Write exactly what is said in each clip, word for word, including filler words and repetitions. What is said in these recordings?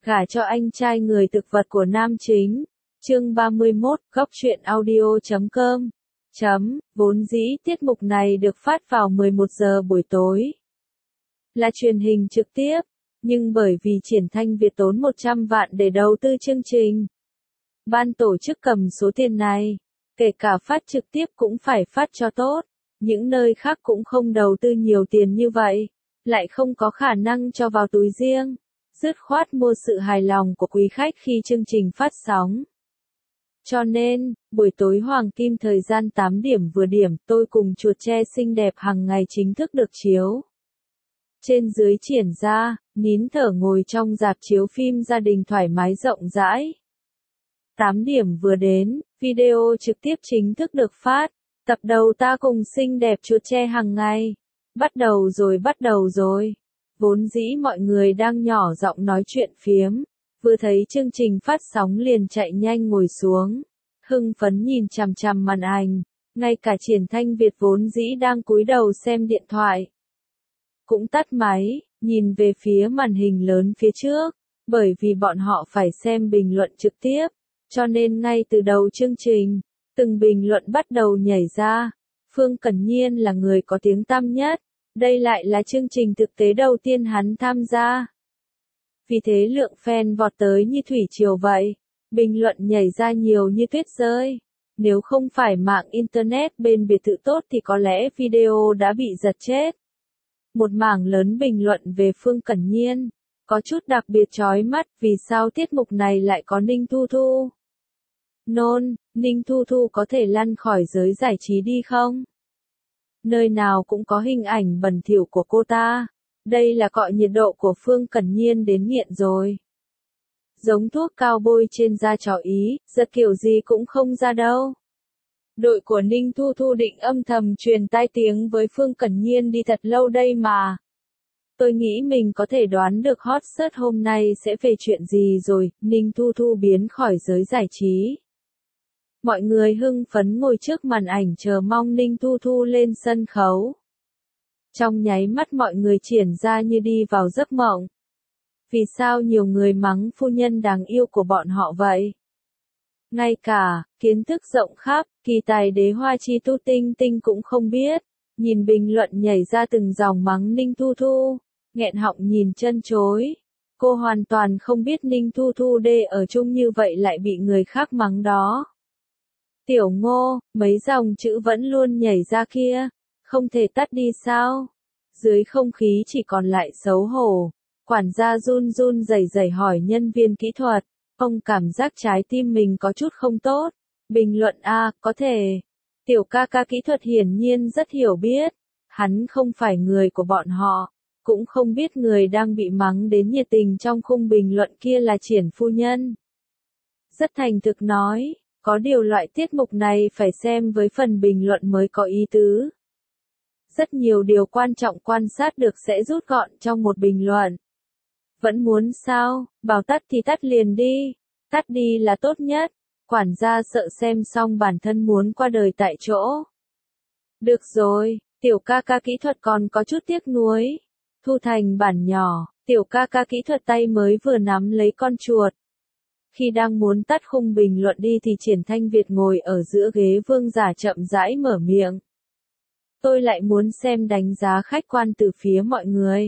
Gả cho anh trai người thực vật của nam chính. Chương ba mươi mốt, góc truyện audio chấm com. Chấm, vốn dĩ tiết mục này được phát vào mười một giờ buổi tối. Là truyền hình trực tiếp, nhưng bởi vì Triển Thanh Việt tốn một trăm vạn để đầu tư chương trình. Ban tổ chức cầm số tiền này, kể cả phát trực tiếp cũng phải phát cho tốt. Những nơi khác cũng không đầu tư nhiều tiền như vậy, lại không có khả năng cho vào túi riêng. Dứt khoát mua sự hài lòng của quý khách khi chương trình phát sóng. Cho nên, buổi tối hoàng kim thời gian tám điểm vừa điểm, tôi cùng chuột tre xinh đẹp hàng ngày chính thức được chiếu. Trên dưới triển ra, nín thở ngồi trong rạp chiếu phim gia đình thoải mái rộng rãi. tám điểm vừa đến, video trực tiếp chính thức được phát. Tập đầu ta cùng xinh đẹp chuột tre hàng ngày. Bắt đầu rồi bắt đầu rồi. Vốn dĩ mọi người đang nhỏ giọng nói chuyện phiếm, vừa thấy chương trình phát sóng liền chạy nhanh ngồi xuống, hưng phấn nhìn chằm chằm màn ảnh, ngay cả Triển Thanh Việt vốn dĩ đang cúi đầu xem điện thoại, cũng tắt máy, nhìn về phía màn hình lớn phía trước, bởi vì bọn họ phải xem bình luận trực tiếp, cho nên ngay từ đầu chương trình, từng bình luận bắt đầu nhảy ra, Phương Cẩn Nhiên là người có tiếng tăm nhất. Đây lại là chương trình thực tế đầu tiên hắn tham gia. Vì thế lượng fan vọt tới như thủy triều vậy. Bình luận nhảy ra nhiều như tuyết rơi. Nếu không phải mạng Internet bên biệt thự tốt thì có lẽ video đã bị giật chết. Một mảng lớn bình luận về Phương Cẩn Nhiên. Có chút đặc biệt chói mắt vì sao tiết mục này lại có Ninh Thu Thu. Nôn, Ninh Thu Thu có thể lăn khỏi giới giải trí đi không? Nơi nào cũng có hình ảnh bẩn thỉu của cô ta. Đây là cọ nhiệt độ của Phương Cẩn Nhiên đến nghiện rồi. Giống thuốc cao bôi trên da chó Ý, giật kiểu gì cũng không ra đâu. Đội của Ninh Thu Thu định âm thầm truyền tai tiếng với Phương Cẩn Nhiên đi thật lâu đây mà. Tôi nghĩ mình có thể đoán được hot search hôm nay sẽ về chuyện gì rồi, Ninh Thu Thu biến khỏi giới giải trí. Mọi người hưng phấn ngồi trước màn ảnh chờ mong Ninh Thu Thu lên sân khấu. Trong nháy mắt mọi người triển ra như đi vào giấc mộng. Vì sao nhiều người mắng phu nhân đáng yêu của bọn họ vậy? Ngay cả, kiến thức rộng khắp, kỳ tài đế hoa chi tu tinh tinh cũng không biết. Nhìn bình luận nhảy ra từng dòng mắng Ninh Thu Thu, nghẹn họng nhìn chân chối. Cô hoàn toàn không biết Ninh Thu Thu đê ở chung như vậy lại bị người khác mắng đó. Tiểu Ngô, mấy dòng chữ vẫn luôn nhảy ra kia, không thể tắt đi sao? Dưới không khí chỉ còn lại xấu hổ, quản gia run run rẩy rẩy hỏi nhân viên kỹ thuật, ông cảm giác trái tim mình có chút không tốt. Bình luận A, có thể. Tiểu ca ca kỹ thuật hiển nhiên rất hiểu biết, hắn không phải người của bọn họ, cũng không biết người đang bị mắng đến nhiệt tình trong khung bình luận kia là Triển phu nhân. Rất thành thực nói. Có điều loại tiết mục này phải xem với phần bình luận mới có ý tứ. Rất nhiều điều quan trọng quan sát được sẽ rút gọn trong một bình luận. Vẫn muốn sao, bảo tắt thì tắt liền đi. Tắt đi là tốt nhất. Quản gia sợ xem xong bản thân muốn qua đời tại chỗ. Được rồi, tiểu ca ca kỹ thuật còn có chút tiếc nuối. Thu thành bản nhỏ, tiểu ca ca kỹ thuật tay mới vừa nắm lấy con chuột. Khi đang muốn tắt khung bình luận đi thì Triển Thanh Việt ngồi ở giữa ghế vương giả chậm rãi mở miệng. Tôi lại muốn xem đánh giá khách quan từ phía mọi người.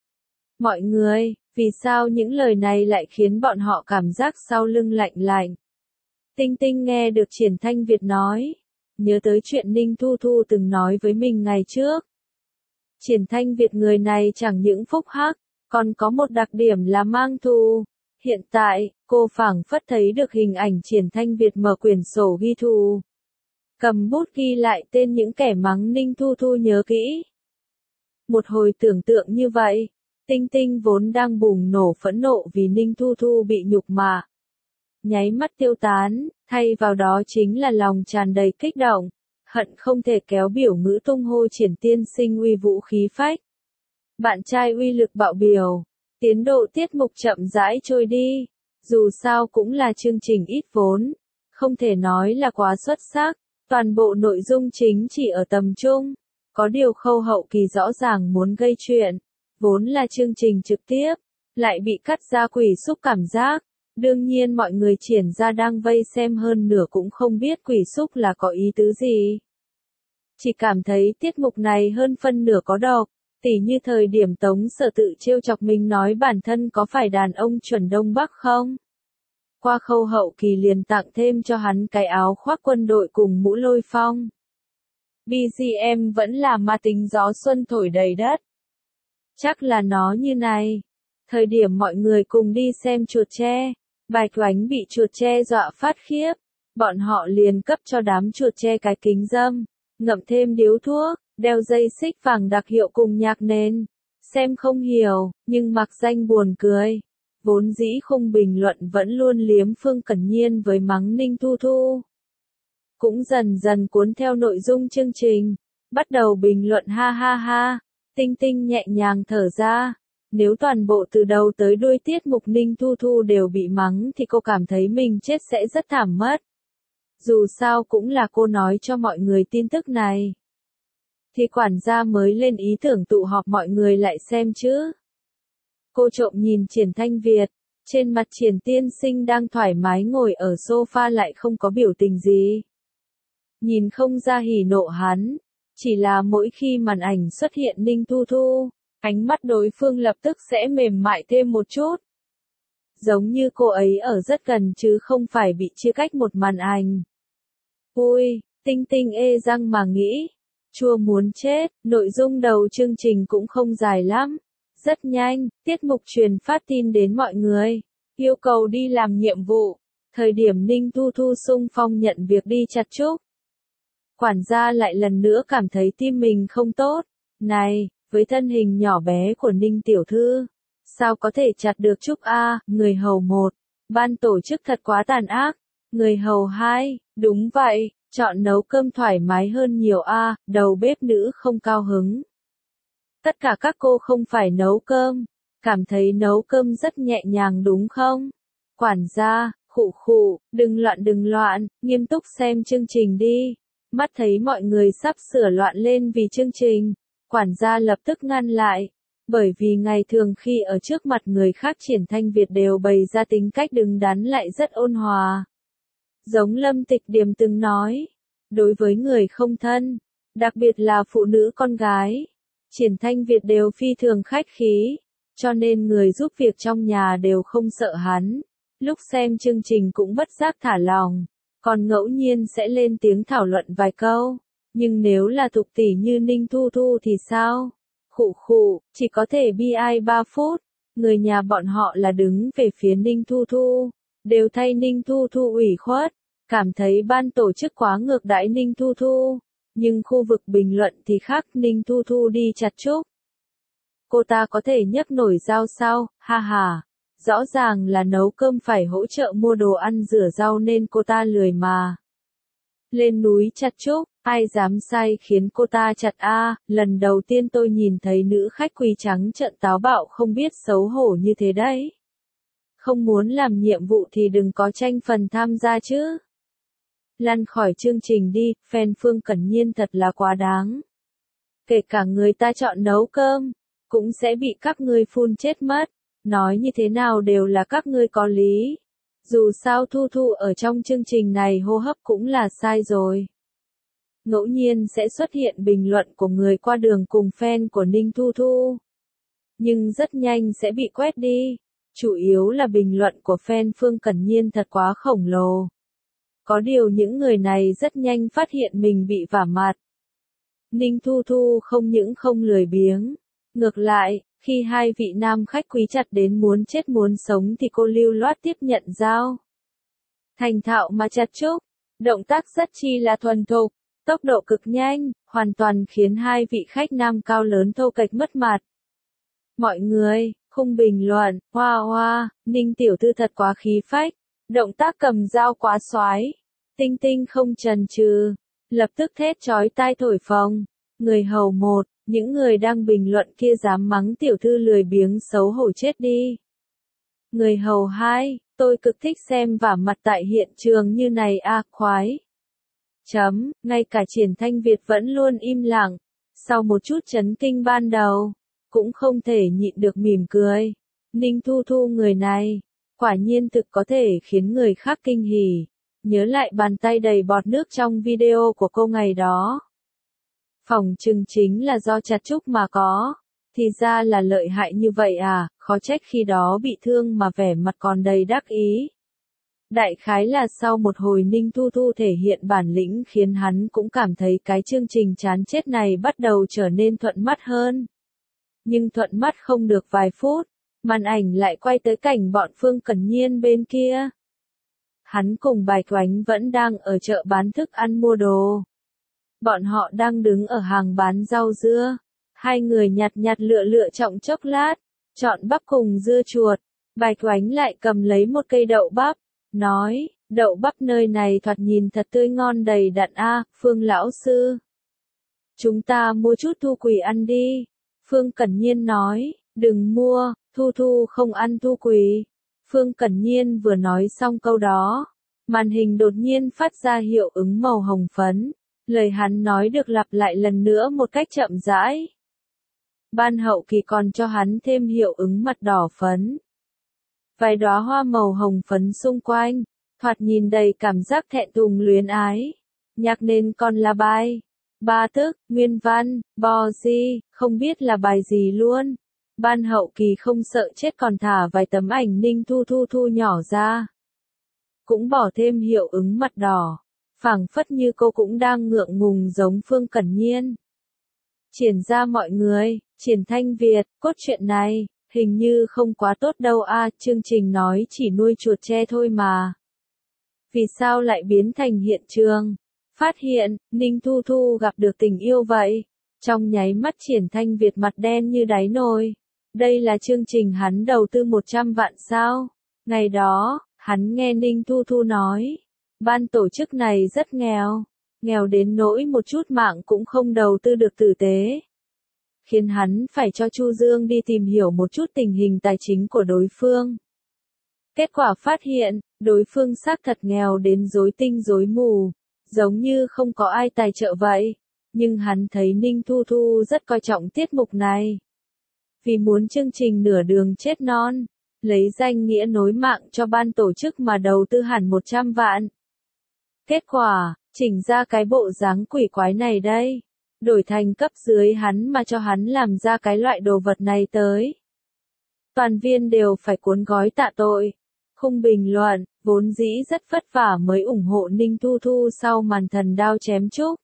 Mọi người, vì sao những lời này lại khiến bọn họ cảm giác sau lưng lạnh lạnh? Tinh Tinh nghe được Triển Thanh Việt nói, nhớ tới chuyện Ninh Thu Thu từng nói với mình ngày trước. Triển Thanh Việt người này chẳng những phúc hắc, còn có một đặc điểm là mang thù. Hiện tại, cô phảng phất thấy được hình ảnh Triển Thanh Việt mở quyển sổ ghi thù. Cầm bút ghi lại tên những kẻ mắng Ninh Thu Thu nhớ kỹ. Một hồi tưởng tượng như vậy, Tinh Tinh vốn đang bùng nổ phẫn nộ vì Ninh Thu Thu bị nhục mạ. Nháy mắt tiêu tán, thay vào đó chính là lòng tràn đầy kích động, hận không thể kéo biểu ngữ tung hô Triển tiên sinh uy vũ khí phách. Bạn trai uy lực bạo biểu. Tiến độ tiết mục chậm rãi trôi đi, dù sao cũng là chương trình ít vốn, không thể nói là quá xuất sắc, toàn bộ nội dung chính chỉ ở tầm trung, có điều khâu hậu kỳ rõ ràng muốn gây chuyện, vốn là chương trình trực tiếp, lại bị cắt ra quỷ xúc cảm giác. Đương nhiên mọi người triển ra đang vây xem hơn nửa cũng không biết quỷ xúc là có ý tứ gì. Chỉ cảm thấy tiết mục này hơn phân nửa có độc, tỉ như thời điểm Tống Sở tự trêu chọc mình nói bản thân có phải đàn ông chuẩn Đông Bắc không? Qua khâu hậu kỳ liền tặng thêm cho hắn cái áo khoác quân đội cùng mũ lôi phong. bê giê em vẫn là ma tính gió xuân thổi đầy đất. Chắc là nó như này. Thời điểm mọi người cùng đi xem chuột tre, Bạch Oánh bị chuột tre dọa phát khiếp. Bọn họ liền cấp cho đám chuột tre cái kính dâm, ngậm thêm điếu thuốc, đeo dây xích vàng đặc hiệu cùng nhạc nền. Xem không hiểu, nhưng mặc danh buồn cười. Vốn dĩ khung bình luận vẫn luôn liếm Phương Cẩn Nhiên với mắng Ninh Thu Thu. Cũng dần dần cuốn theo nội dung chương trình, bắt đầu bình luận ha ha ha, Tinh Tinh nhẹ nhàng thở ra. Nếu toàn bộ từ đầu tới đuôi tiết mục Ninh Thu Thu đều bị mắng thì cô cảm thấy mình chết sẽ rất thảm mất. Dù sao cũng là cô nói cho mọi người tin tức này. Thì quản gia mới lên ý tưởng tụ họp mọi người lại xem chứ. Cô trộm nhìn Triển Thanh Việt, trên mặt Triển tiên sinh đang thoải mái ngồi ở sofa lại không có biểu tình gì. Nhìn không ra hỉ nộ hắn, chỉ là mỗi khi màn ảnh xuất hiện Ninh Thu Thu, ánh mắt đối phương lập tức sẽ mềm mại thêm một chút. Giống như cô ấy ở rất gần chứ không phải bị chia cách một màn ảnh. Ui, Tinh Tinh ê răng mà nghĩ, chua muốn chết, nội dung đầu chương trình cũng không dài lắm. Rất nhanh, tiết mục truyền phát tin đến mọi người, yêu cầu đi làm nhiệm vụ. Thời điểm Ninh Thu Thu xung phong nhận việc đi chặt trúc. Quản gia lại lần nữa cảm thấy tim mình không tốt. Này, với thân hình nhỏ bé của Ninh tiểu thư, sao có thể chặt được trúc a? Người hầu một, ban tổ chức thật quá tàn ác. Người hầu hai, đúng vậy, chọn nấu cơm thoải mái hơn nhiều a, đầu bếp nữ không cao hứng. Tất cả các cô không phải nấu cơm, cảm thấy nấu cơm rất nhẹ nhàng đúng không? Quản gia, khụ khụ, đừng loạn đừng loạn, nghiêm túc xem chương trình đi. Mắt thấy mọi người sắp sửa loạn lên vì chương trình, quản gia lập tức ngăn lại. Bởi vì ngày thường khi ở trước mặt người khác Triển Thanh Việt đều bày ra tính cách đứng đắn lại rất ôn hòa. Giống Lâm Tịch Điềm từng nói, đối với người không thân, đặc biệt là phụ nữ con gái, Triển Thanh Việt đều phi thường khách khí, cho nên người giúp việc trong nhà đều không sợ hắn. Lúc xem chương trình cũng bất giác thả lòng, còn ngẫu nhiên sẽ lên tiếng thảo luận vài câu. Nhưng nếu là thục tỷ như Ninh Thu Thu thì sao? Khụ khụ, chỉ có thể bi ai ba phút. Người nhà bọn họ là đứng về phía Ninh Thu Thu, đều thay Ninh Thu Thu ủy khuất, cảm thấy ban tổ chức quá ngược đãi Ninh Thu Thu. Nhưng khu vực bình luận thì khác, Ninh Thu Thu đi chặt trúc. Cô ta có thể nhấc nổi dao sao, ha ha. Rõ ràng là nấu cơm phải hỗ trợ mua đồ ăn rửa rau nên cô ta lười mà. Lên núi chặt trúc, ai dám sai khiến cô ta chặt a? Lần đầu tiên tôi nhìn thấy nữ khách quý trắng trợn táo bạo không biết xấu hổ như thế đấy. Không muốn làm nhiệm vụ thì đừng có tranh phần tham gia chứ. Lăn khỏi chương trình đi, fan Phương Cẩn Nhiên thật là quá đáng. Kể cả người ta chọn nấu cơm, cũng sẽ bị các ngươi phun chết mất. Nói như thế nào đều là các ngươi có lý. Dù sao Thu Thu ở trong chương trình này hô hấp cũng là sai rồi. Ngẫu nhiên sẽ xuất hiện bình luận của người qua đường cùng fan của Ninh Thu Thu. Nhưng rất nhanh sẽ bị quét đi. Chủ yếu là bình luận của fan Phương Cẩn Nhiên thật quá khổng lồ. Có điều những người này rất nhanh phát hiện mình bị vả mặt. Ninh Thu Thu không những không lười biếng. Ngược lại, khi hai vị nam khách quý chặt đến muốn chết muốn sống thì cô lưu loát tiếp nhận dao. Thành thạo mà chặt trúc, động tác rất chi là thuần thục, tốc độ cực nhanh, hoàn toàn khiến hai vị khách nam cao lớn thô kệch mất mặt. Mọi người, khung bình luận, hoa hoa, Ninh tiểu thư thật quá khí phách, động tác cầm dao quá xoái. Tinh Tinh không chần chừ, lập tức thét chói tai thổi phồng. Người hầu một, những người đang bình luận kia dám mắng tiểu thư lười biếng xấu hổ chết đi. Người hầu hai, tôi cực thích xem vả mặt tại hiện trường như này a, à, khoái. Chấm, ngay cả Triển Thanh Việt vẫn luôn im lặng. Sau một chút chấn kinh ban đầu, cũng không thể nhịn được mỉm cười. Ninh Thu Thu người này, quả nhiên thực có thể khiến người khác kinh hỉ. Nhớ lại bàn tay đầy bọt nước trong video của cô ngày đó. Phỏng chừng chính là do chặt chúc mà có. Thì ra là lợi hại như vậy à, khó trách khi đó bị thương mà vẻ mặt còn đầy đắc ý. Đại khái là sau một hồi Ninh Thu Thu thể hiện bản lĩnh khiến hắn cũng cảm thấy cái chương trình chán chết này bắt đầu trở nên thuận mắt hơn. Nhưng thuận mắt không được vài phút, màn ảnh lại quay tới cảnh bọn Phương Cẩn Nhiên bên kia. Hắn cùng Bạch Oánh vẫn đang ở chợ bán thức ăn mua đồ. Bọn họ đang đứng ở hàng bán rau dưa. Hai người nhặt nhặt lựa lựa trọng chốc lát, chọn bắp cùng dưa chuột. Bạch Oánh lại cầm lấy một cây đậu bắp, nói, đậu bắp nơi này thoạt nhìn thật tươi ngon đầy đặn a, Phương lão sư. Chúng ta mua chút thu quỳ ăn đi. Phương Cẩn Nhiên nói, đừng mua, Thu Thu không ăn thu quỳ. Phương Cẩn Nhiên vừa nói xong câu đó, màn hình đột nhiên phát ra hiệu ứng màu hồng phấn. Lời hắn nói được lặp lại lần nữa một cách chậm rãi. Ban hậu kỳ còn cho hắn thêm hiệu ứng mặt đỏ phấn. Vài đóa hoa màu hồng phấn xung quanh, thoạt nhìn đầy cảm giác thẹn thùng luyến ái. Nhạc nền còn là bài, ba thức, nguyên văn, bò gì, không biết là bài gì luôn. Ban hậu kỳ không sợ chết còn thả vài tấm ảnh Ninh Thu Thu thu nhỏ ra. Cũng bỏ thêm hiệu ứng mặt đỏ, phảng phất như cô cũng đang ngượng ngùng giống Phương Cẩn Nhiên. Triển ra mọi người, Triển Thanh Việt, cốt truyện này, hình như không quá tốt đâu a, à, chương trình nói chỉ nuôi chuột tre thôi mà. Vì sao lại biến thành hiện trường? Phát hiện, Ninh Thu Thu gặp được tình yêu vậy. Trong nháy mắt Triển Thanh Việt mặt đen như đáy nồi. Đây là chương trình hắn đầu tư một trăm vạn sao? Ngày đó, hắn nghe Ninh Thu Thu nói, ban tổ chức này rất nghèo. Nghèo đến nỗi một chút mạng cũng không đầu tư được tử tế. Khiến hắn phải cho Chu Dương đi tìm hiểu một chút tình hình tài chính của đối phương. Kết quả phát hiện, đối phương xác thật nghèo đến rối tinh rối mù, giống như không có ai tài trợ vậy. Nhưng hắn thấy Ninh Thu Thu rất coi trọng tiết mục này. Vì muốn chương trình nửa đường chết non, lấy danh nghĩa nối mạng cho ban tổ chức mà đầu tư hẳn một trăm vạn. Kết quả, chỉnh ra cái bộ dáng quỷ quái này đây. Đổi thành cấp dưới hắn mà cho hắn làm ra cái loại đồ vật này tới. Toàn viên đều phải cuốn gói tạ tội. Khung bình luận, vốn dĩ rất vất vả mới ủng hộ Ninh Thu Thu sau màn thần đao chém trúc.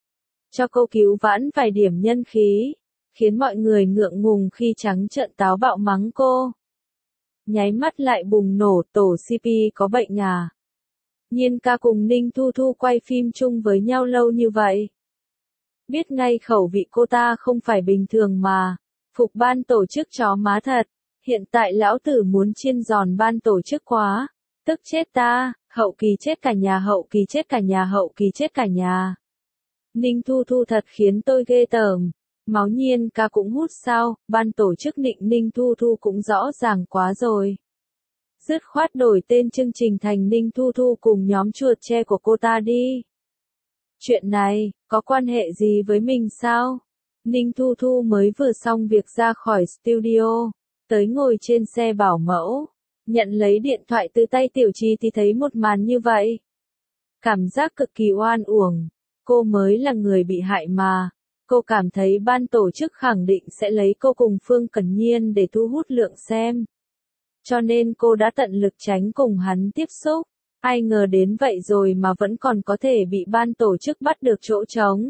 Cho cô cứu vãn vài điểm nhân khí, khiến mọi người ngượng ngùng khi trắng trợn táo bạo mắng cô. Nháy mắt lại bùng nổ, tổ xê pê có bệnh à. Nhiên ca cùng Ninh Thu Thu quay phim chung với nhau lâu như vậy. Biết ngay khẩu vị cô ta không phải bình thường mà. Phục ban tổ chức chó má thật. Hiện tại lão tử muốn chiên giòn ban tổ chức quá. Tức chết ta, hậu kỳ chết cả nhà, hậu kỳ chết cả nhà, hậu kỳ chết cả nhà. Ninh Thu Thu thật khiến tôi ghê tởm. Máu Nhiên ca cũng hút sao, ban tổ chức nịnh Ninh Thu Thu cũng rõ ràng quá rồi. Dứt khoát đổi tên chương trình thành Ninh Thu Thu cùng nhóm chuột tre của cô ta đi. Chuyện này, có quan hệ gì với mình sao? Ninh Thu Thu mới vừa xong việc ra khỏi studio, tới ngồi trên xe bảo mẫu, nhận lấy điện thoại từ tay Tiểu Trì thì thấy một màn như vậy. Cảm giác cực kỳ oan uổng, cô mới là người bị hại mà. Cô cảm thấy ban tổ chức khẳng định sẽ lấy cô cùng Phương Cẩn Nhiên để thu hút lượng xem. Cho nên cô đã tận lực tránh cùng hắn tiếp xúc. Ai ngờ đến vậy rồi mà vẫn còn có thể bị ban tổ chức bắt được chỗ trống.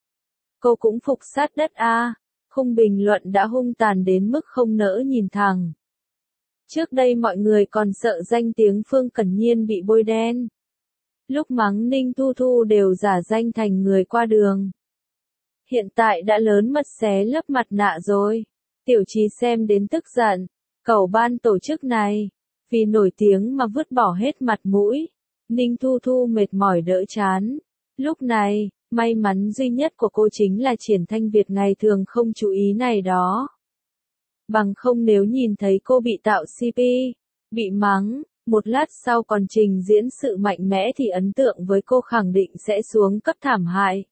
Cô cũng phục sát đất a. À. Khung bình luận đã hung tàn đến mức không nỡ nhìn thẳng. Trước đây mọi người còn sợ danh tiếng Phương Cẩn Nhiên bị bôi đen. Lúc mắng Ninh Thu Thu đều giả danh thành người qua đường. Hiện tại đã lớn mật xé lớp mặt nạ rồi. Tiểu Trì xem đến tức giận. Cầu ban tổ chức này. Vì nổi tiếng mà vứt bỏ hết mặt mũi. Ninh Thu Thu mệt mỏi đỡ chán. Lúc này, may mắn duy nhất của cô chính là Triển Thanh Việt ngày thường không chú ý này đó. Bằng không nếu nhìn thấy cô bị tạo xê pê, bị mắng, một lát sau còn trình diễn sự mạnh mẽ thì ấn tượng với cô khẳng định sẽ xuống cấp thảm hại.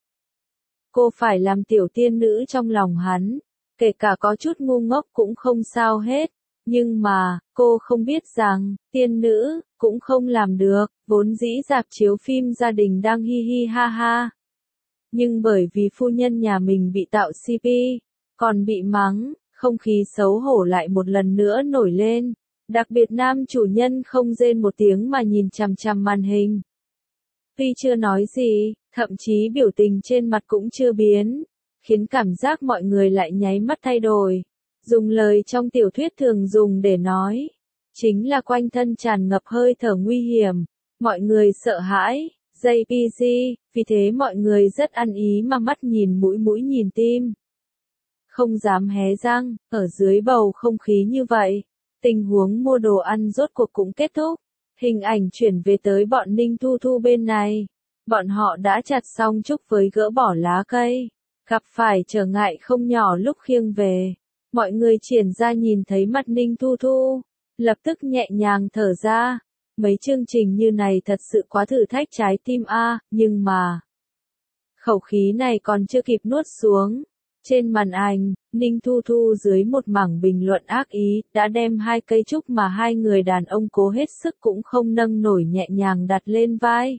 Cô phải làm tiểu tiên nữ trong lòng hắn, kể cả có chút ngu ngốc cũng không sao hết. Nhưng mà, cô không biết rằng, tiên nữ, cũng không làm được, vốn dĩ rạp chiếu phim gia đình đang hi hi ha ha. Nhưng bởi vì phu nhân nhà mình bị tạo xê pê, còn bị mắng, không khí xấu hổ lại một lần nữa nổi lên. Đặc biệt nam chủ nhân không rên một tiếng mà nhìn chằm chằm màn hình. Tuy chưa nói gì, thậm chí biểu tình trên mặt cũng chưa biến, khiến cảm giác mọi người lại nháy mắt thay đổi. Dùng lời trong tiểu thuyết thường dùng để nói, chính là quanh thân tràn ngập hơi thở nguy hiểm, mọi người sợ hãi, jê pê giê, vì thế mọi người rất ăn ý mà mắt nhìn mũi mũi nhìn tim. Không dám hé răng, ở dưới bầu không khí như vậy, tình huống mua đồ ăn rốt cuộc cũng kết thúc. Hình ảnh chuyển về tới bọn Ninh Thu Thu bên này. Bọn họ đã chặt xong chúc với gỡ bỏ lá cây. Gặp phải trở ngại không nhỏ lúc khiêng về. Mọi người triển ra nhìn thấy mặt Ninh Thu Thu. Lập tức nhẹ nhàng thở ra. Mấy chương trình như này thật sự quá thử thách trái tim a, nhưng mà... Khẩu khí này còn chưa kịp nuốt xuống. Trên màn ảnh, Ninh Thu Thu dưới một mảng bình luận ác ý, đã đem hai cây trúc mà hai người đàn ông cố hết sức cũng không nâng nổi nhẹ nhàng đặt lên vai.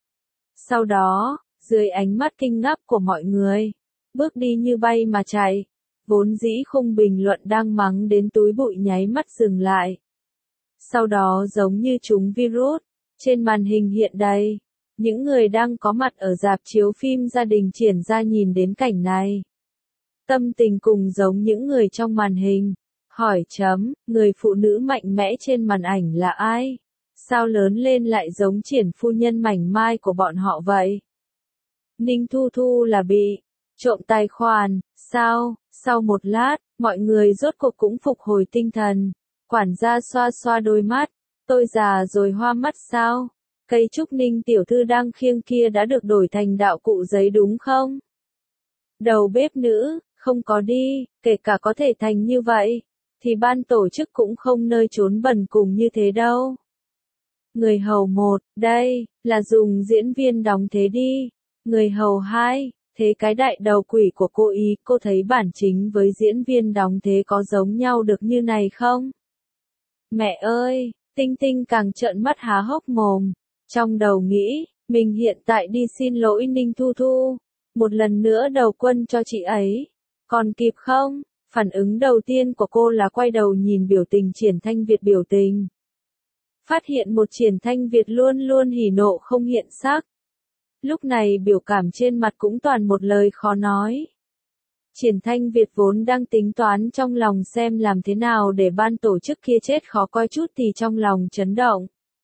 Sau đó, dưới ánh mắt kinh ngạc của mọi người, bước đi như bay mà chạy, vốn dĩ khung bình luận đang mắng đến túi bụi nháy mắt dừng lại. Sau đó giống như chúng virus, trên màn hình hiện đầy, những người đang có mặt ở rạp chiếu phim gia đình triển ra nhìn đến cảnh này. Tâm tình cùng giống những người trong màn hình. Hỏi chấm, người phụ nữ mạnh mẽ trên màn ảnh là ai? Sao lớn lên lại giống triển phu nhân mảnh mai của bọn họ vậy? Ninh Thu Thu là bị trộm tài khoản, sao? Sau một lát, mọi người rốt cuộc cũng phục hồi tinh thần. Quản gia xoa xoa đôi mắt, tôi già rồi hoa mắt sao? Cây trúc Ninh tiểu thư đang khiêng kia đã được đổi thành đạo cụ giấy đúng không? Đầu bếp nữ, không có đi, kể cả có thể thành như vậy, thì ban tổ chức cũng không nơi trốn bẩn cùng như thế đâu. Người hầu một, đây, là dùng diễn viên đóng thế đi. Người hầu hai, thế cái đại đầu quỷ của cô ý, cô thấy bản chính với diễn viên đóng thế có giống nhau được như này không? Mẹ ơi, Tinh Tinh càng trợn mắt há hốc mồm, trong đầu nghĩ, mình hiện tại đi xin lỗi Ninh Thu Thu, một lần nữa đầu quân cho chị ấy. Còn kịp không? Phản ứng đầu tiên của cô là quay đầu nhìn biểu tình Triển Thanh Việt biểu tình. Phát hiện một Triển Thanh Việt luôn luôn hỉ nộ không hiện sắc. Lúc này biểu cảm trên mặt cũng toàn một lời khó nói. Triển Thanh Việt vốn đang tính toán trong lòng xem làm thế nào để ban tổ chức kia chết khó coi chút thì trong lòng chấn động.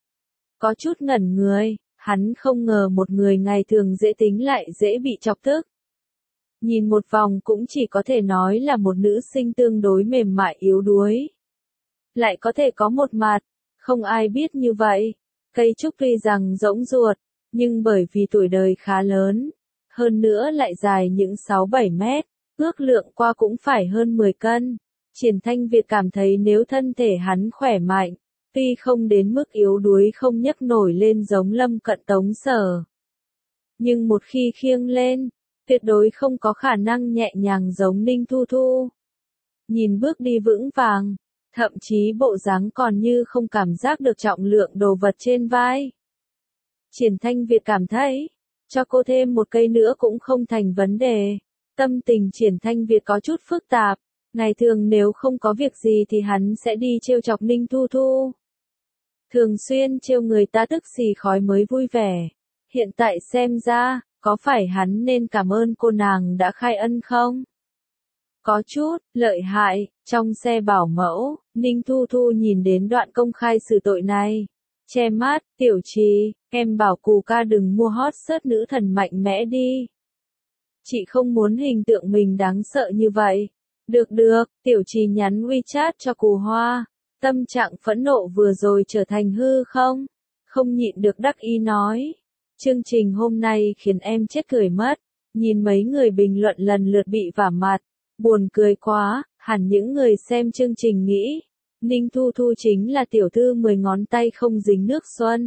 Có chút ngẩn người, hắn không ngờ một người ngày thường dễ tính lại dễ bị chọc tức. Nhìn một vòng cũng chỉ có thể nói là một nữ sinh tương đối mềm mại yếu đuối. Lại có thể có một mặt, không ai biết như vậy. Cây trúc tuy rằng rỗng ruột, nhưng bởi vì tuổi đời khá lớn, hơn nữa lại dài những sáu bảy mét, ước lượng qua cũng phải hơn mười cân. Triển Thanh Việt cảm thấy nếu thân thể hắn khỏe mạnh, tuy không đến mức yếu đuối không nhấc nổi lên giống Lâm Cận Tống Sở. Nhưng một khi khiêng lên, tuyệt đối không có khả năng nhẹ nhàng giống Ninh Thu Thu. Nhìn bước đi vững vàng, thậm chí bộ dáng còn như không cảm giác được trọng lượng đồ vật trên vai. Triển Thanh Việt cảm thấy, cho cô thêm một cây nữa cũng không thành vấn đề. Tâm tình Triển Thanh Việt có chút phức tạp, ngày thường nếu không có việc gì thì hắn sẽ đi trêu chọc Ninh Thu Thu. Thường xuyên trêu người ta tức xì khói mới vui vẻ. Hiện tại xem ra, có phải hắn nên cảm ơn cô nàng đã khai ân không? Có chút, lợi hại, trong xe bảo mẫu, Ninh Thu Thu nhìn đến đoạn công khai xử tội này. Che mắt, tiểu trì, em bảo Cù ca đừng mua hot search nữ thần mạnh mẽ đi. Chị không muốn hình tượng mình đáng sợ như vậy. Được được, tiểu trì nhắn WeChat cho Cù Hoa. Tâm trạng phẫn nộ vừa rồi trở thành hư không? Không nhịn được đắc ý nói. Chương trình hôm nay khiến em chết cười mất. Nhìn mấy người bình luận lần lượt bị vả mặt. Buồn cười quá, hẳn những người xem chương trình nghĩ. Ninh Thu Thu chính là tiểu thư mười ngón tay không dính nước xuân.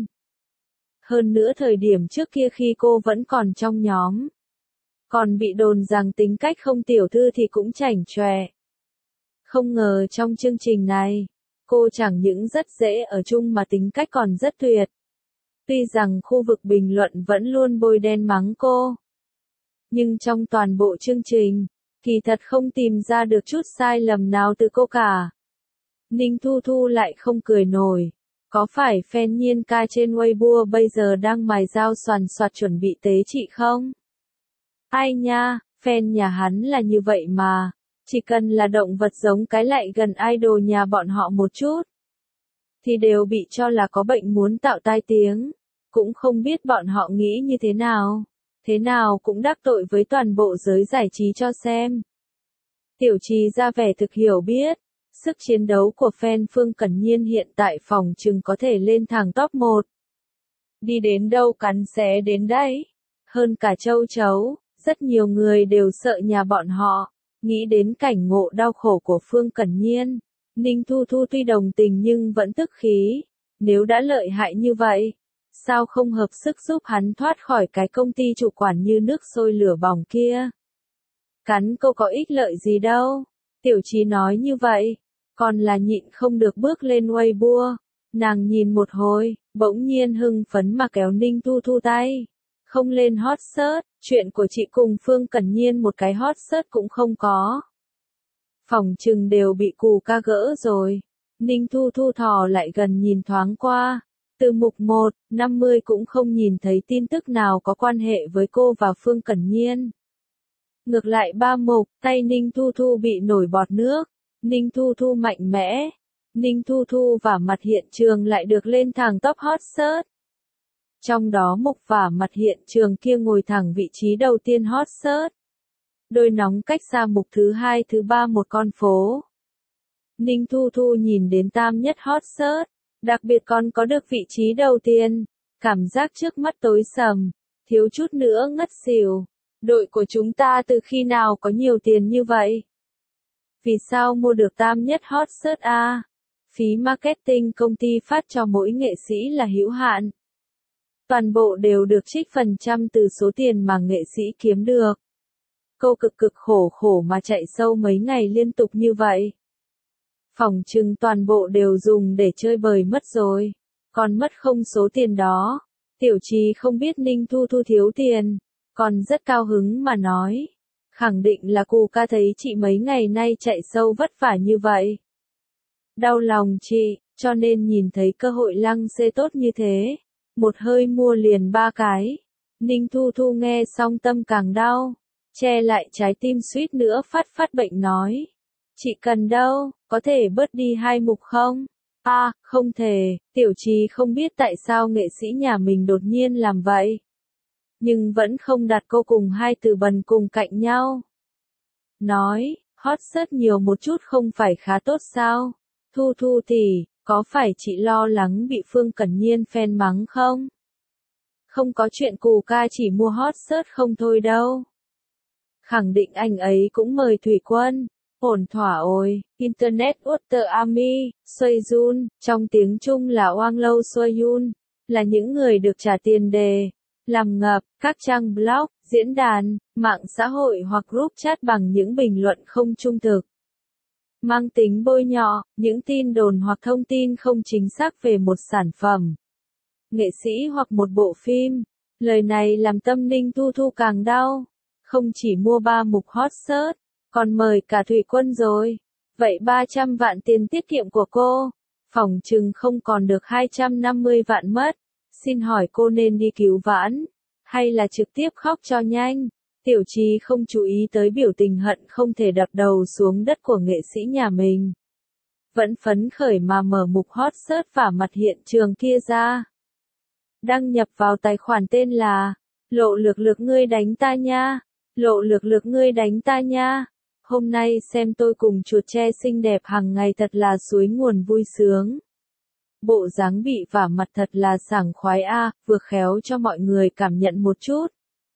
Hơn nữa thời điểm trước kia khi cô vẫn còn trong nhóm. Còn bị đồn rằng tính cách không tiểu thư thì cũng chảnh chọe. Không ngờ trong chương trình này, Cô chẳng những rất dễ ở chung mà tính cách còn rất tuyệt. Tuy rằng khu vực bình luận vẫn luôn bôi đen mắng cô. Nhưng trong toàn bộ chương trình, kỳ thật không tìm ra được chút sai lầm nào từ cô cả. Ninh Thu Thu lại không cười nổi. Có phải fan Nhiên ca trên Weibo bây giờ đang mài dao soàn soạt chuẩn bị tế trị không? Ai nha, fan nhà hắn là như vậy mà. Chỉ cần là động vật giống cái lại gần idol nhà bọn họ một chút, thì đều bị cho là có bệnh muốn tạo tai tiếng. Cũng không biết bọn họ nghĩ như thế nào. Thế nào cũng đắc tội với toàn bộ giới giải trí cho xem. Tiểu Trì ra vẻ thực hiểu biết. Sức chiến đấu của fan Phương Cẩn Nhiên hiện tại phòng chừng có thể lên thẳng top một. Đi đến đâu cắn xé đến đấy. Hơn cả châu chấu, rất nhiều người đều sợ nhà bọn họ. Nghĩ đến cảnh ngộ đau khổ của Phương Cẩn Nhiên, Ninh Thu Thu tuy đồng tình nhưng vẫn tức khí. Nếu đã lợi hại như vậy, sao không hợp sức giúp hắn thoát khỏi cái công ty chủ quản như nước sôi lửa bỏng kia? Cắn cô có ích lợi gì đâu. Tiểu Trì nói như vậy, còn là nhịn không được bước lên Weibo. Nàng nhìn một hồi, bỗng nhiên hưng phấn mà kéo Ninh Thu Thu tay. Không lên hot search, chuyện của chị cùng Phương Cẩn Nhiên một cái hot search cũng không có. Phòng trừng đều bị cù ca gỡ rồi. Ninh Thu Thu thò lại gần nhìn thoáng qua. Từ mục một, năm mươi cũng không nhìn thấy tin tức nào có quan hệ với cô và Phương Cẩn Nhiên. Ngược lại ba mục, tay Ninh Thu Thu bị nổi bọt nước. Ninh Thu Thu mạnh mẽ. Ninh Thu Thu và mặt hiện trường lại được lên thẳng top hot search. Trong đó mục và mặt hiện trường kia ngồi thẳng vị trí đầu tiên hot search. Đôi nóng cách xa mục thứ hai thứ ba một con phố. Ninh Thu Thu nhìn đến tam nhất hot search, đặc biệt còn có được vị trí đầu tiên. Cảm giác trước mắt tối sầm, thiếu chút nữa ngất xỉu. Đội của chúng ta từ khi nào có nhiều tiền như vậy? Vì sao mua được tam nhất hot search a? Phí marketing công ty phát cho mỗi nghệ sĩ là hữu hạn. Toàn bộ đều được trích phần trăm từ số tiền mà nghệ sĩ kiếm được. Cô cực cực khổ khổ mà chạy sâu mấy ngày liên tục như vậy. Phỏng chừng toàn bộ đều dùng để chơi bời mất rồi. Còn mất không số tiền đó. Tiểu Trì không biết Ninh Thu Thu thiếu tiền. Còn rất cao hứng mà nói. Khẳng định là cù ca thấy chị mấy ngày nay chạy sâu vất vả như vậy. Đau lòng chị, cho nên nhìn thấy cơ hội lăng xê tốt như thế. Một hơi mua liền ba cái. Ninh Thu Thu nghe xong tâm càng đau. Che lại trái tim suýt nữa phát phát bệnh nói. Chị cần đâu, có thể bớt đi hai mục không? À, không thể, Tiểu Trì không biết tại sao nghệ sĩ nhà mình đột nhiên làm vậy. Nhưng vẫn không đặt cô cùng hai từ bần cùng cạnh nhau. Nói, hot search nhiều một chút không phải khá tốt sao? Thu Thu thì, có phải chị lo lắng bị Phương Cẩn Nhiên fan mắng không? Không có chuyện cù ca chỉ mua hot search không thôi đâu. Khẳng định anh ấy cũng mời Thủy Quân. Ổn thỏa ôi, Internet Water Army, Soyun, trong tiếng Trung là Oang Lâu Soyun, là những người được trả tiền đề, làm ngập, các trang blog, diễn đàn, mạng xã hội hoặc group chat bằng những bình luận không trung thực. Mang tính bôi nhọ, những tin đồn hoặc thông tin không chính xác về một sản phẩm, nghệ sĩ hoặc một bộ phim. Lời này làm tâm Ninh Thu Thu càng đau. Không chỉ mua ba mục hot search, còn mời cả Thủy Quân rồi. Vậy ba trăm vạn tiền tiết kiệm của cô, phỏng chừng không còn được hai trăm năm mươi vạn mất. Xin hỏi cô nên đi cứu vãn, hay là trực tiếp khóc cho nhanh? Tiểu Trì không chú ý tới biểu tình hận không thể đập đầu xuống đất của nghệ sĩ nhà mình. Vẫn phấn khởi mà mở mục hot search và mặt hiện trường kia ra. Đăng nhập vào tài khoản tên là Lộ Lược Lược ngươi đánh ta nha. Lộ Lược Lược ngươi đánh ta nha. Hôm nay xem tôi cùng chuột tre xinh đẹp hàng ngày thật là suối nguồn vui sướng. Bộ dáng bị vả mặt thật là sảng khoái a, vừa khéo cho mọi người cảm nhận một chút.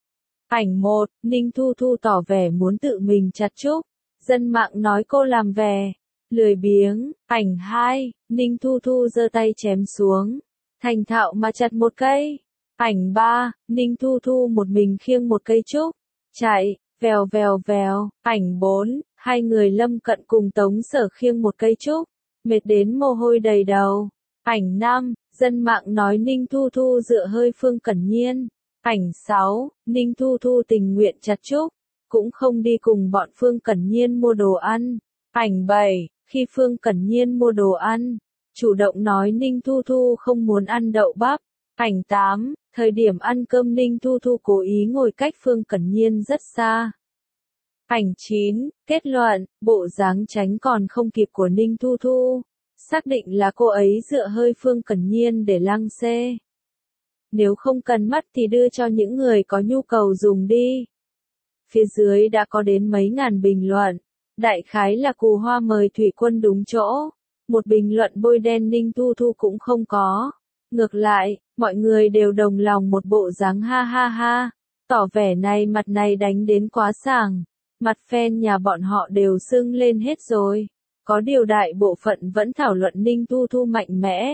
Ảnh một, Ninh Thu Thu tỏ vẻ muốn tự mình chặt chúc. Dân mạng nói cô làm vẻ, lười biếng. Ảnh hai, Ninh Thu Thu giơ tay chém xuống. Thành thạo mà chặt một cây. Ảnh ba, Ninh Thu Thu một mình khiêng một cây trúc. Chạy, vèo vèo vèo. Ảnh bốn, hai người Lâm Cận cùng Tống Sở khiêng một cây trúc. mệt đến mồ hôi đầy đầu. Ảnh năm, dân mạng nói Ninh Thu Thu dựa hơi Phương Cẩn Nhiên. Ảnh sáu, Ninh Thu Thu tình nguyện chặt trúc, cũng không đi cùng bọn Phương Cẩn Nhiên mua đồ ăn. Ảnh bảy, khi Phương Cẩn Nhiên mua đồ ăn, chủ động nói Ninh Thu Thu không muốn ăn đậu bắp. Ảnh tám, thời điểm ăn cơm Ninh Thu Thu cố ý ngồi cách Phương Cẩn Nhiên rất xa. Ảnh chín, kết luận, bộ dáng tránh còn không kịp của Ninh Thu Thu, xác định là cô ấy dựa hơi Phương Cẩn Nhiên để lăng xê. Nếu không cần mắt thì đưa cho những người có nhu cầu dùng đi. Phía dưới đã có đến mấy ngàn bình luận, đại khái là Cù Hoa mời Thủy Quân đúng chỗ, một bình luận bôi đen Ninh Thu Thu cũng không có. Ngược lại, mọi người đều đồng lòng một bộ dáng ha ha ha, tỏ vẻ này mặt này đánh đến quá sảng, mặt fan nhà bọn họ đều sưng lên hết rồi. Có điều đại bộ phận vẫn thảo luận Ninh Thu Thu mạnh mẽ.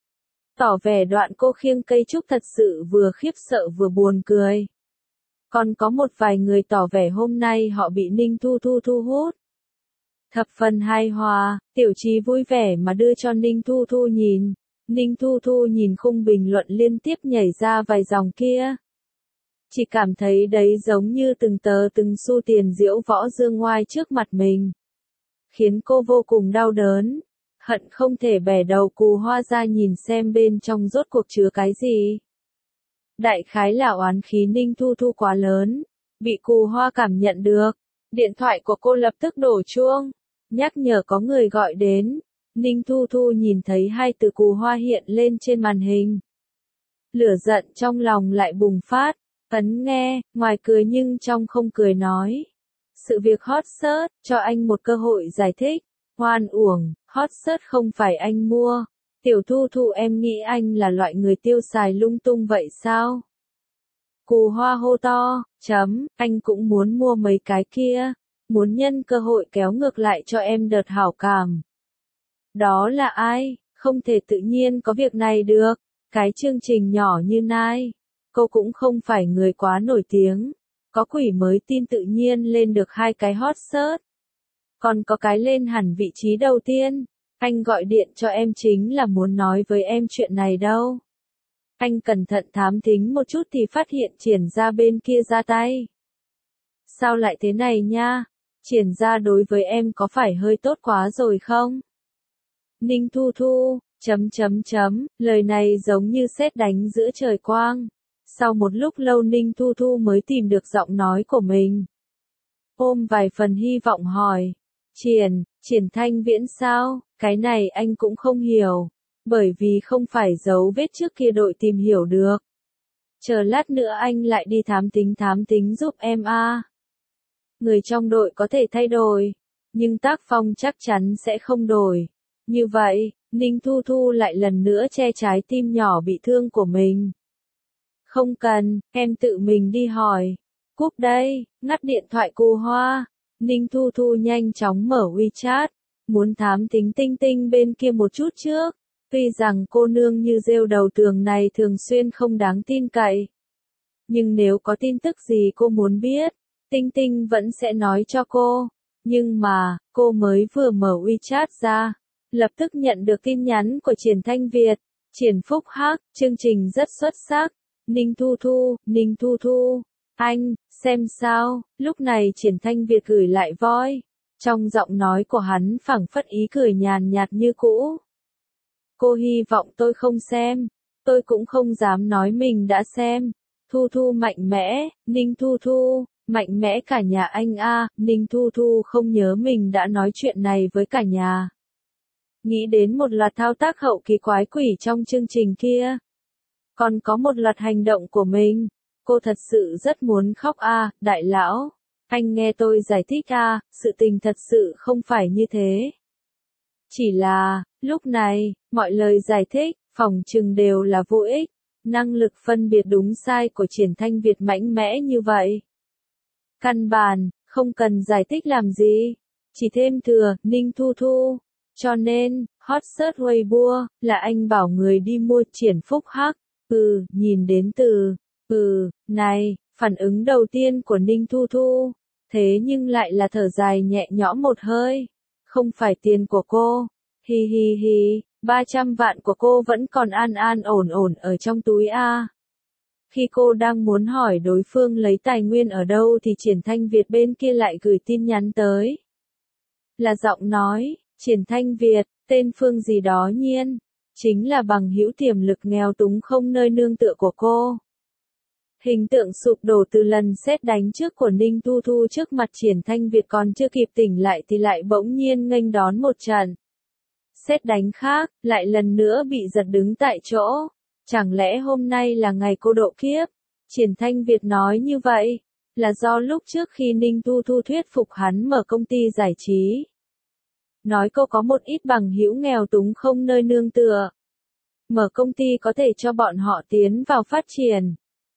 Tỏ vẻ đoạn cô khiêng cây trúc thật sự vừa khiếp sợ vừa buồn cười. Còn có một vài người tỏ vẻ hôm nay họ bị Ninh Thu Thu thu hút. Thập phần hài hòa, Tiểu Trì vui vẻ mà đưa cho Ninh Thu Thu nhìn. Ninh Thu Thu nhìn khung bình luận liên tiếp nhảy ra vài dòng kia. Chỉ cảm thấy đấy giống như từng tờ từng xu tiền diễu võ dương ngoai trước mặt mình. Khiến cô vô cùng đau đớn, hận không thể bẻ đầu Cù Hoa ra nhìn xem bên trong rốt cuộc chứa cái gì. Đại khái là oán khí Ninh Thu Thu quá lớn, bị Cù Hoa cảm nhận được. Điện thoại của cô lập tức đổ chuông, nhắc nhở có người gọi đến. Ninh Thu Thu nhìn thấy hai từ Cù Hoa hiện lên trên màn hình. Lửa giận trong lòng lại bùng phát, ấn nghe, ngoài cười nhưng trong không cười nói. Sự việc hot search, cho anh một cơ hội giải thích. Hoan uổng, hot search không phải anh mua. Tiểu Thu Thu em nghĩ anh là loại người tiêu xài lung tung vậy sao? Cù Hoa hô to, chấm, anh cũng muốn mua mấy cái kia. Muốn nhân cơ hội kéo ngược lại cho em đợt hảo cảm. Đó là ai? Không thể tự nhiên có việc này được. Cái chương trình nhỏ như này, cô cũng không phải người quá nổi tiếng. Có quỷ mới tin tự nhiên lên được hai cái hot search. Còn có cái lên hẳn vị trí đầu tiên. Anh gọi điện cho em chính là muốn nói với em chuyện này đâu. Anh cẩn thận thám thính một chút thì phát hiện Triển Gia bên kia ra tay. Sao lại thế này nha? Triển Gia đối với em có phải hơi tốt quá rồi không? Ninh Thu Thu, chấm chấm chấm, lời này giống như sét đánh giữa trời quang. Sau một lúc lâu Ninh Thu Thu mới tìm được giọng nói của mình. Ôm vài phần hy vọng hỏi. Triển, Triển Thanh Viễn sao? Cái này anh cũng không hiểu. Bởi vì không phải dấu vết trước kia đội tìm hiểu được. Chờ lát nữa anh lại đi thám tính thám tính giúp em a. À. Người trong đội có thể thay đổi, nhưng tác phong chắc chắn sẽ không đổi. Như vậy, Ninh Thu Thu lại lần nữa che trái tim nhỏ bị thương của mình. Không cần, em tự mình đi hỏi. Cúp đây, ngắt điện thoại Cù Hoa. Ninh Thu Thu nhanh chóng mở WeChat, muốn thám tính Tinh Tinh bên kia một chút trước. Tuy rằng cô nương như rêu đầu tường này thường xuyên không đáng tin cậy. Nhưng nếu có tin tức gì cô muốn biết, Tinh Tinh vẫn sẽ nói cho cô. Nhưng mà, cô mới vừa mở WeChat ra, lập tức nhận được tin nhắn của Triển Thanh Việt. Triển Phúc Hắc, chương trình rất xuất sắc. Ninh Thu Thu, Ninh Thu Thu, anh, xem sao, lúc này Triển Thanh Việt gửi lại voi. Trong giọng nói của hắn phảng phất ý cười nhàn nhạt như cũ. Cô hy vọng tôi không xem, tôi cũng không dám nói mình đã xem. Thu Thu mạnh mẽ, Ninh Thu Thu, mạnh mẽ cả nhà anh a. Ninh Thu Thu không nhớ mình đã nói chuyện này với cả nhà. Nghĩ đến một loạt thao tác hậu kỳ quái quỷ trong chương trình kia. Còn có một loạt hành động của mình. Cô thật sự rất muốn khóc a, đại lão. Anh nghe tôi giải thích a, sự tình thật sự không phải như thế. Chỉ là, lúc này, mọi lời giải thích, phỏng chừng đều là vô ích. Năng lực phân biệt đúng sai của Triển Thanh Việt mạnh mẽ như vậy. Căn bản, không cần giải thích làm gì. Chỉ thêm thừa, Ninh Thu Thu. Cho nên, hot search Weibo, là anh bảo người đi mua Triển Phúc Hắc. Ừ, nhìn đến từ, ừ, này, phản ứng đầu tiên của Ninh Thu Thu. Thế nhưng lại là thở dài nhẹ nhõm một hơi. Không phải tiền của cô. Hi hi hi, ba trăm vạn của cô vẫn còn an an ổn ổn ở trong túi a. Khi cô đang muốn hỏi đối phương lấy tài nguyên ở đâu thì Triển Thanh Việt bên kia lại gửi tin nhắn tới. Là giọng nói, Triển Thanh Việt, tên Phương gì đó nhiên, chính là bằng hữu tiềm lực nghèo túng không nơi nương tựa của cô. Hình tượng sụp đổ từ lần sét đánh trước của Ninh Thu Thu trước mặt Triển Thanh Việt còn chưa kịp tỉnh lại thì lại bỗng nhiên nghênh đón một trận sét đánh khác, lại lần nữa bị giật đứng tại chỗ. Chẳng lẽ hôm nay là ngày cô độ kiếp? Triển Thanh Việt nói như vậy, là do lúc trước khi Ninh Thu Thu thuyết phục hắn mở công ty giải trí. Nói cô có một ít bằng hữu nghèo túng không nơi nương tựa. Mở công ty có thể cho bọn họ tiến vào phát triển.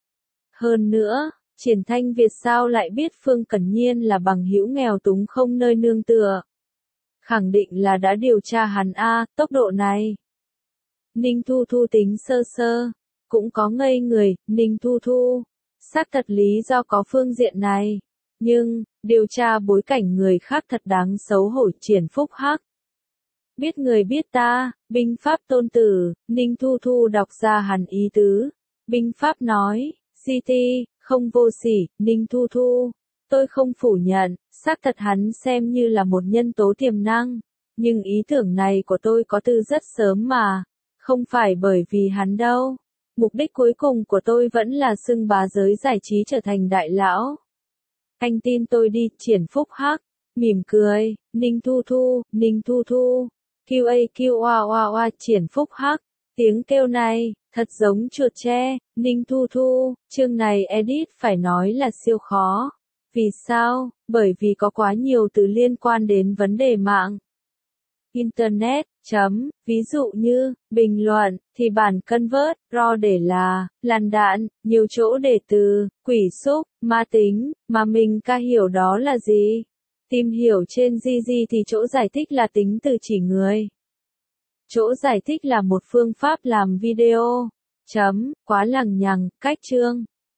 Hơn nữa, Triển Thanh Việt sao lại biết Phương Cẩn Nhiên là bằng hữu nghèo túng không nơi nương tựa? Khẳng định là đã điều tra hắn a, tốc độ này. Ninh Thu Thu tính sơ sơ, cũng có ngây người, Ninh Thu Thu, xác thật lý do có phương diện này, nhưng, điều tra bối cảnh người khác thật đáng xấu hổ. Triển Phúc Hắc. Biết người biết ta, binh pháp tôn tử, Ninh Thu Thu đọc ra hẳn ý tứ, binh pháp nói, gi ti, không vô sỉ, Ninh Thu Thu. Tôi không phủ nhận, xác thật hắn xem như là một nhân tố tiềm năng, nhưng ý tưởng này của tôi có từ rất sớm mà, không phải bởi vì hắn đâu. Mục đích cuối cùng của tôi vẫn là xưng bá giới giải trí trở thành đại lão. Anh tin tôi đi. Triển Phúc Hắc, mỉm cười, Ninh Thu Thu, Ninh Thu Thu, Q A Q oa oa oa. Triển Phúc Hắc, tiếng kêu này, thật giống chuột tre, Ninh Thu Thu, chương này edit phải nói là siêu khó. Vì sao? Bởi vì có quá nhiều từ liên quan đến vấn đề mạng Internet, chấm, ví dụ như, bình luận, thì bản convert, raw để là, làn đạn, nhiều chỗ để từ, quỷ xúc, ma tính, mà mình ca hiểu đó là gì. Tìm hiểu trên Gigi thì chỗ giải thích là tính từ chỉ người. Chỗ giải thích là một phương pháp làm video. Chấm, quá lằng nhằng, cách chương.